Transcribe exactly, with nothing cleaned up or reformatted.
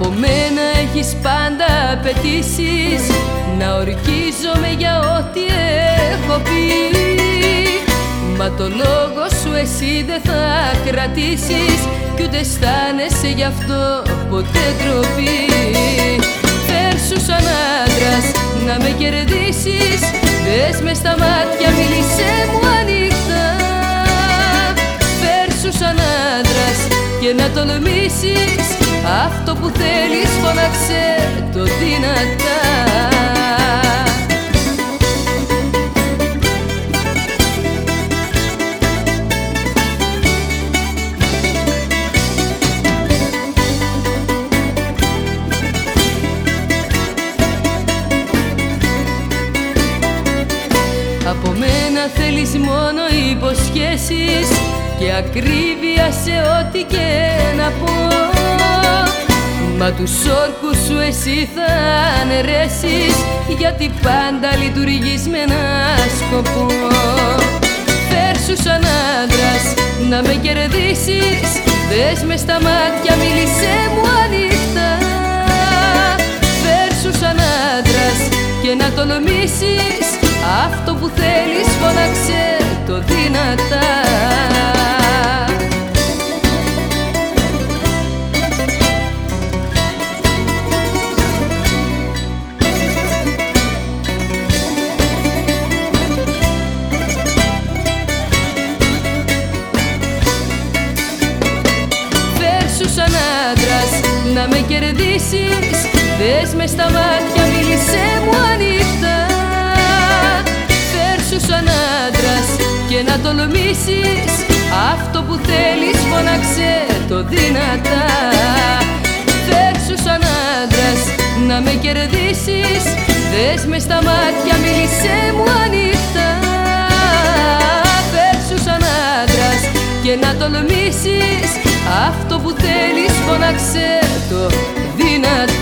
Από μένα έχεις πάντα απαιτήσεις, να ορκίζομαι για ό,τι έχω πει. Μα το λόγο σου εσύ δεν θα κρατήσεις, κι ούτε αισθάνεσαι γι' αυτό ποτέ ντροπή. Φέρσου σαν άντρας να με κερδίσεις, δες με στα μάτια, μίλησέ μου ανοιχτά. Φέρσου σαν άντρας και να τολμήσεις, αυτό που θέλεις φώναξε το δυνατά. Από μένα θέλεις μόνο υποσχέσεις και ακρίβεια σε ό,τι και να πω. Μα τους όρκους σου εσύ θα αναιρέσεις, γιατί πάντα λειτουργείς με ένα σκοπό. Φέρσου σαν άντρας να με κερδίσεις, δες με στα μάτια, μίλησέ μου ανοιχτά. Φέρσου σαν άντρας και να τολμήσεις, αυτό που θέλεις φώναξε το δυνατά. Φέρσου σαν άντρας να με κερδίσεις, δες με στα μάτια, μίλησέ μου ανοιχτά. Σαν άντρας και να τολμήσεις, αυτό που θέλεις φώναξε το δυνατά. Φέρσου σαν άντρας να με κερδίσεις, δες με στα μάτια, μίλησέ μου ανοιχτά. Φέρσου σαν άντρας και να τολμήσεις, αυτό που θέλεις φώναξε το δυνατά.